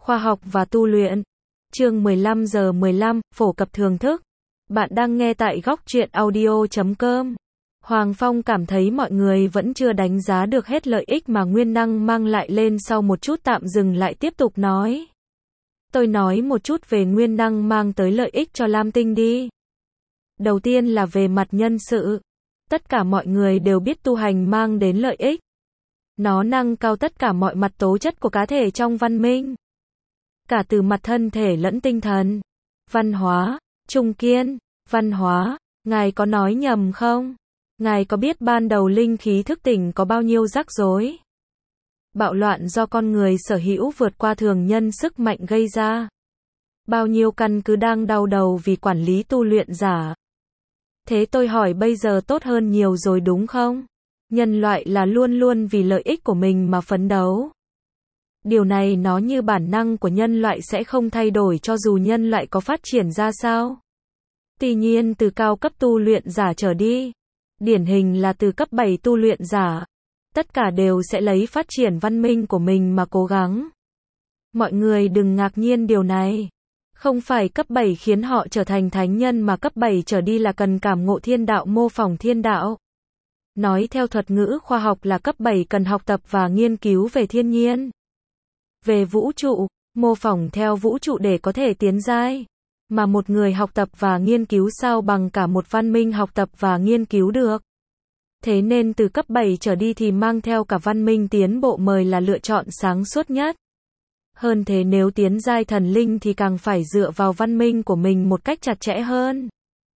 Khoa học và tu luyện. Chương 15 giờ 15, phổ cập thưởng thức. Bạn đang nghe tại góc truyện audio.com. Hoàng Phong cảm thấy mọi người vẫn chưa đánh giá được hết lợi ích mà nguyên năng mang lại, lên sau một chút tạm dừng lại tiếp tục nói. Tôi nói một chút về nguyên năng mang tới lợi ích cho Lam Tinh đi. Đầu tiên là về mặt nhân sự. Tất cả mọi người đều biết tu hành mang đến lợi ích. Nó nâng cao tất cả mọi mặt tố chất của cá thể trong văn minh. Cả từ mặt thân thể lẫn tinh thần. Văn hóa, Trung Kiên, văn hóa, ngài có nói nhầm không? Ngài có biết ban đầu linh khí thức tỉnh có bao nhiêu rắc rối? Bạo loạn do con người sở hữu vượt qua thường nhân sức mạnh gây ra. Bao nhiêu căn cứ đang đau đầu vì quản lý tu luyện giả. Thế tôi hỏi bây giờ tốt hơn nhiều rồi đúng không? Nhân loại là luôn luôn vì lợi ích của mình mà phấn đấu. Điều này nó như bản năng của nhân loại sẽ không thay đổi cho dù nhân loại có phát triển ra sao. Tuy nhiên từ cao cấp tu luyện giả trở đi, điển hình là từ cấp 7 tu luyện giả, tất cả đều sẽ lấy phát triển văn minh của mình mà cố gắng. Mọi người đừng ngạc nhiên điều này. Không phải cấp 7 khiến họ trở thành thánh nhân mà cấp 7 trở đi là cần cảm ngộ thiên đạo, mô phỏng thiên đạo. Nói theo thuật ngữ khoa học là cấp 7 cần học tập và nghiên cứu về thiên nhiên, về vũ trụ, mô phỏng theo vũ trụ để có thể tiến giai. Mà một người học tập và nghiên cứu sao bằng cả một văn minh học tập và nghiên cứu được. Thế nên từ cấp 7 trở đi thì mang theo cả văn minh tiến bộ mời là lựa chọn sáng suốt nhất. Hơn thế nếu tiến giai thần linh thì càng phải dựa vào văn minh của mình một cách chặt chẽ hơn.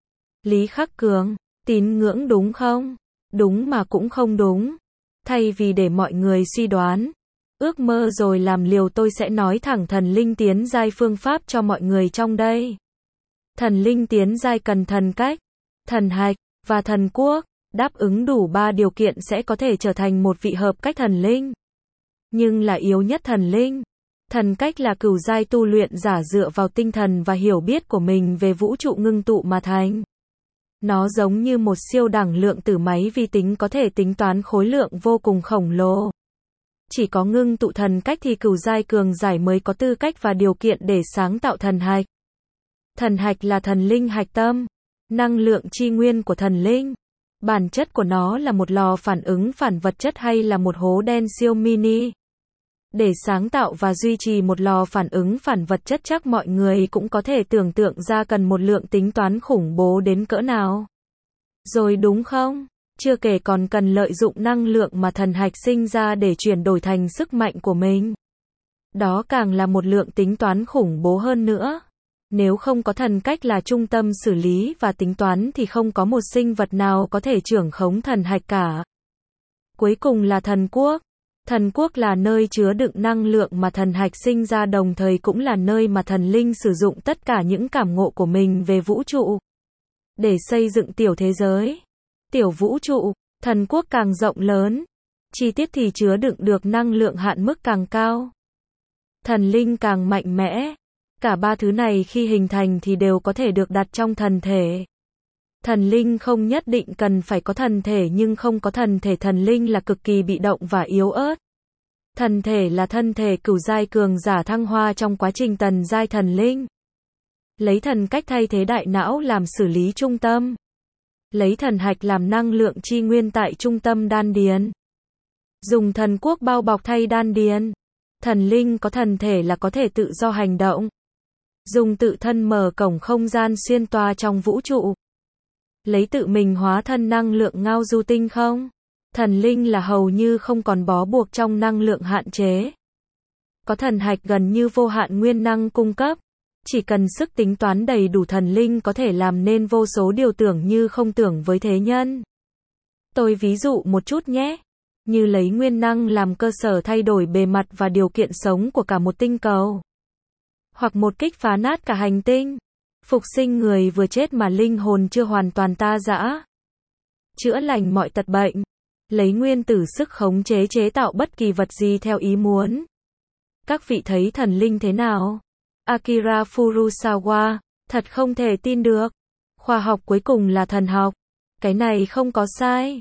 Lý Khắc Cường, tín ngưỡng đúng không? Đúng mà cũng không đúng. Thay vì để mọi người suy đoán, ước mơ rồi làm liều, tôi sẽ nói thẳng thần linh tiến giai phương pháp cho mọi người trong đây. Thần linh tiến giai cần thần cách, thần hạch và thần quốc, đáp ứng đủ 3 điều kiện sẽ có thể trở thành một vị hợp cách thần linh. Nhưng là yếu nhất thần linh. Thần cách là cửu giai tu luyện giả dựa vào tinh thần và hiểu biết của mình về vũ trụ ngưng tụ mà thành. Nó giống như một siêu đẳng lượng tử máy vi tính có thể tính toán khối lượng vô cùng khổng lồ. Chỉ có ngưng tụ thần cách thì cửu giai cường giải mới có tư cách và điều kiện để sáng tạo thần hạch. Thần hạch là thần linh hạch tâm, năng lượng chi nguyên của thần linh. Bản chất của nó là một lò phản ứng phản vật chất hay là một hố đen siêu mini. Để sáng tạo và duy trì một lò phản ứng phản vật chất chắc mọi người cũng có thể tưởng tượng ra cần một lượng tính toán khủng bố đến cỡ nào. Rồi đúng không? Chưa kể còn cần lợi dụng năng lượng mà thần hạch sinh ra để chuyển đổi thành sức mạnh của mình. Đó càng là một lượng tính toán khủng bố hơn nữa. Nếu không có thần cách là trung tâm xử lý và tính toán thì không có một sinh vật nào có thể trưởng khống thần hạch cả. Cuối cùng là thần quốc. Thần quốc là nơi chứa đựng năng lượng mà thần hạch sinh ra, đồng thời cũng là nơi mà thần linh sử dụng tất cả những cảm ngộ của mình về vũ trụ để xây dựng tiểu thế giới, tiểu vũ trụ. Thần quốc càng rộng lớn, chi tiết thì chứa đựng được năng lượng hạn mức càng cao. Thần linh càng mạnh mẽ. Cả 3 thứ này khi hình thành thì đều có thể được đặt trong thần thể. Thần linh không nhất định cần phải có thần thể, nhưng không có thần thể thần linh là cực kỳ bị động và yếu ớt. Thần thể là thân thể cửu giai cường giả thăng hoa trong quá trình tần giai thần linh. Lấy thần cách thay thế đại não làm xử lý trung tâm. Lấy thần hạch làm năng lượng chi nguyên tại trung tâm đan điền. Dùng thần quốc bao bọc thay đan điền. Thần linh có thần thể là có thể tự do hành động. Dùng tự thân mở cổng không gian xuyên toa trong vũ trụ. Lấy tự mình hóa thân năng lượng ngao du tinh không. Thần linh là hầu như không còn bó buộc trong năng lượng hạn chế. Có thần hạch gần như vô hạn nguyên năng cung cấp. Chỉ cần sức tính toán đầy đủ, thần linh có thể làm nên vô số điều tưởng như không tưởng với thế nhân. Tôi ví dụ một chút nhé. Như lấy nguyên năng làm cơ sở thay đổi bề mặt và điều kiện sống của cả một tinh cầu. Hoặc một kích phá nát cả hành tinh. Phục sinh người vừa chết mà linh hồn chưa hoàn toàn ta dã. Chữa lành mọi tật bệnh. Lấy nguyên tử sức khống chế chế tạo bất kỳ vật gì theo ý muốn. Các vị thấy thần linh thế nào? Akira Furusawa, thật không thể tin được. Khoa học cuối cùng là thần học. Cái này không có sai.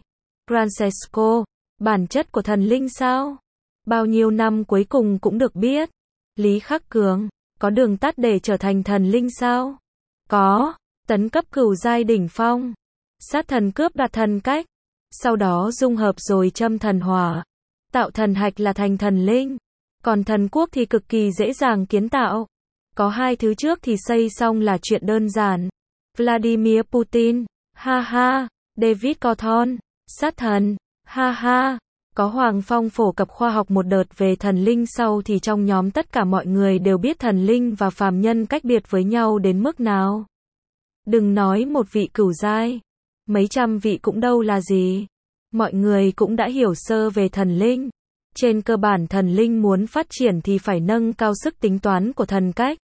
Francesco, bản chất của thần linh sao? Bao nhiêu năm cuối cùng cũng được biết. Lý Khắc Cường, có đường tắt để trở thành thần linh sao? Có, tấn cấp cửu giai đỉnh phong. Sát thần cướp đoạt thần cách. Sau đó dung hợp rồi châm thần hỏa. Tạo thần hạch là thành thần linh. Còn thần quốc thì cực kỳ dễ dàng kiến tạo. Có hai thứ trước thì xây xong là chuyện đơn giản. Vladimir Putin, ha ha. David Cawthon, sát thần, ha ha. Có Hoàng Phong phổ cập khoa học một đợt về thần linh sau thì trong nhóm tất cả mọi người đều biết thần linh và phàm nhân cách biệt với nhau đến mức nào. Đừng nói một vị cửu giai, mấy trăm vị cũng đâu là gì. Mọi người cũng đã hiểu sơ về thần linh. Trên cơ bản thần linh muốn phát triển thì phải nâng cao sức tính toán của thần cách.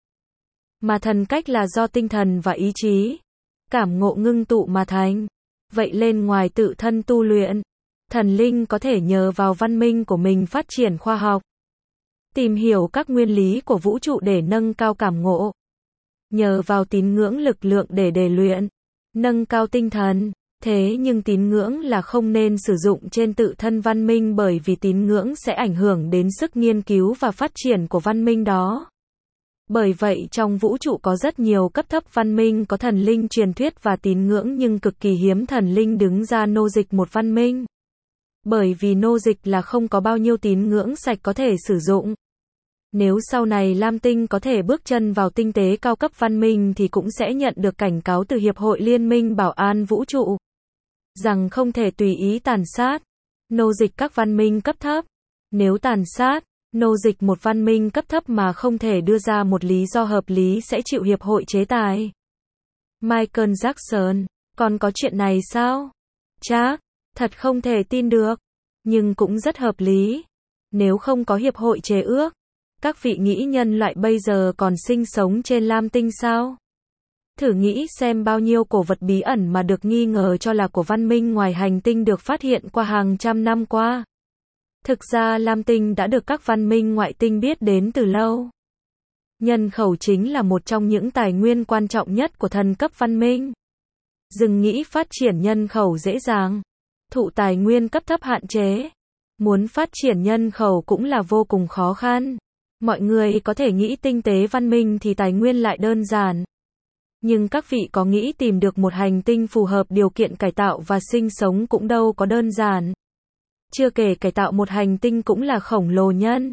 Mà thần cách là do tinh thần và ý chí, cảm ngộ ngưng tụ mà thành. Vậy lên ngoài tự thân tu luyện, thần linh có thể nhờ vào văn minh của mình phát triển khoa học, tìm hiểu các nguyên lý của vũ trụ để nâng cao cảm ngộ. Nhờ vào tín ngưỡng lực lượng để luyện, nâng cao tinh thần. Thế nhưng tín ngưỡng là không nên sử dụng trên tự thân văn minh bởi vì tín ngưỡng sẽ ảnh hưởng đến sức nghiên cứu và phát triển của văn minh đó. Bởi vậy trong vũ trụ có rất nhiều cấp thấp văn minh có thần linh truyền thuyết và tín ngưỡng nhưng cực kỳ hiếm thần linh đứng ra nô dịch một văn minh. Bởi vì nô dịch là không có bao nhiêu tín ngưỡng sạch có thể sử dụng. Nếu sau này Lam Tinh có thể bước chân vào tinh tế cao cấp văn minh thì cũng sẽ nhận được cảnh cáo từ Hiệp hội Liên minh Bảo an Vũ trụ rằng không thể tùy ý tàn sát, nô dịch các văn minh cấp thấp. Nếu tàn sát, nô dịch một văn minh cấp thấp mà không thể đưa ra một lý do hợp lý sẽ chịu hiệp hội chế tài. Michael Jackson, còn có chuyện này sao? Chắc, thật không thể tin được, nhưng cũng rất hợp lý. Nếu không có hiệp hội chế ước, các vị nghĩ nhân loại bây giờ còn sinh sống trên Lam Tinh sao? Thử nghĩ xem bao nhiêu cổ vật bí ẩn mà được nghi ngờ cho là của văn minh ngoài hành tinh được phát hiện qua hàng trăm năm qua. Thực ra Lam Tinh đã được các văn minh ngoại tinh biết đến từ lâu. Nhân khẩu chính là một trong những tài nguyên quan trọng nhất của thần cấp văn minh. Đừng nghĩ phát triển nhân khẩu dễ dàng. Thụ tài nguyên cấp thấp hạn chế. Muốn phát triển nhân khẩu cũng là vô cùng khó khăn. Mọi người có thể nghĩ tinh tế văn minh thì tài nguyên lại đơn giản. Nhưng các vị có nghĩ tìm được một hành tinh phù hợp điều kiện cải tạo và sinh sống cũng đâu có đơn giản. Chưa kể cải tạo một hành tinh cũng là khổng lồ nhân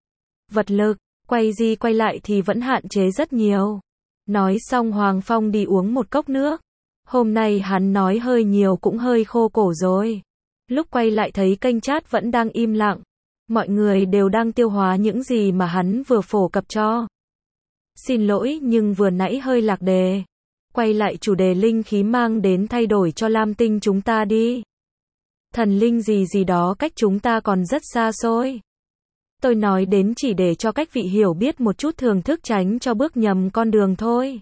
vật lực, quay đi quay lại thì vẫn hạn chế rất nhiều. Nói xong Hoàng Phong đi uống một cốc nước. Hôm nay hắn nói hơi nhiều cũng hơi khô cổ rồi. Lúc quay lại thấy kênh chat vẫn đang im lặng. Mọi người đều đang tiêu hóa những gì mà hắn vừa phổ cập cho. Xin lỗi nhưng vừa nãy hơi lạc đề. Quay lại chủ đề linh khí mang đến thay đổi cho Lam Tinh chúng ta đi. Thần linh gì gì đó cách chúng ta còn rất xa xôi. Tôi nói đến chỉ để cho các vị hiểu biết một chút thưởng thức tránh cho bước nhầm con đường thôi.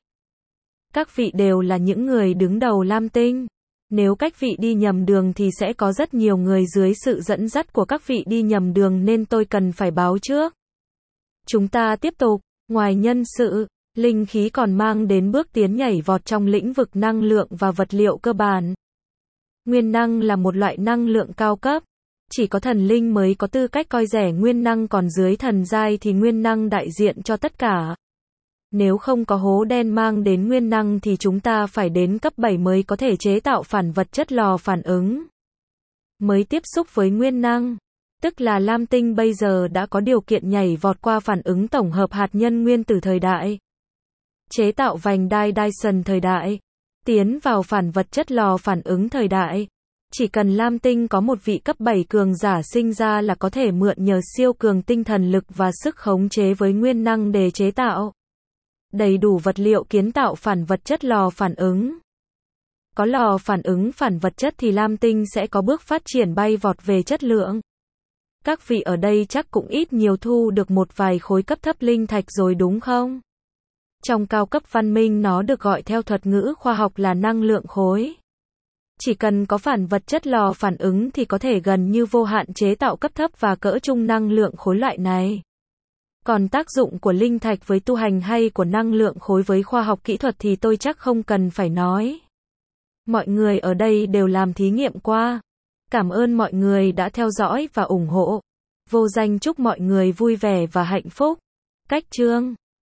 Các vị đều là những người đứng đầu Lam Tinh. Nếu các vị đi nhầm đường thì sẽ có rất nhiều người dưới sự dẫn dắt của các vị đi nhầm đường nên tôi cần phải báo trước. Chúng ta tiếp tục. Ngoài nhân sự, linh khí còn mang đến bước tiến nhảy vọt trong lĩnh vực năng lượng và vật liệu cơ bản. Nguyên năng là một loại năng lượng cao cấp. Chỉ có thần linh mới có tư cách coi rẻ nguyên năng còn dưới thần giai thì nguyên năng đại diện cho tất cả. Nếu không có hố đen mang đến nguyên năng thì chúng ta phải đến cấp 7 mới có thể chế tạo phản vật chất lò phản ứng. Mới tiếp xúc với nguyên năng. Tức là Lam Tinh bây giờ đã có điều kiện nhảy vọt qua phản ứng tổng hợp hạt nhân nguyên tử thời đại. Chế tạo vành đai Dyson thời đại. Tiến vào phản vật chất lò phản ứng thời đại. Chỉ cần Lam Tinh có một vị cấp 7 cường giả sinh ra là có thể mượn nhờ siêu cường tinh thần lực và sức khống chế với nguyên năng để chế tạo đầy đủ vật liệu kiến tạo phản vật chất lò phản ứng. Có lò phản ứng phản vật chất thì Lam Tinh sẽ có bước phát triển bay vọt về chất lượng. Các vị ở đây chắc cũng ít nhiều thu được một vài khối cấp thấp linh thạch rồi đúng không? Trong cao cấp văn minh nó được gọi theo thuật ngữ khoa học là năng lượng khối. Chỉ cần có phản vật chất lò phản ứng thì có thể gần như vô hạn chế tạo cấp thấp và cỡ trung năng lượng khối loại này. Còn tác dụng của linh thạch với tu hành hay của năng lượng khối với khoa học kỹ thuật thì tôi chắc không cần phải nói. Mọi người ở đây đều làm thí nghiệm qua. Cảm ơn mọi người đã theo dõi và ủng hộ. Vô danh chúc mọi người vui vẻ và hạnh phúc. Cách chương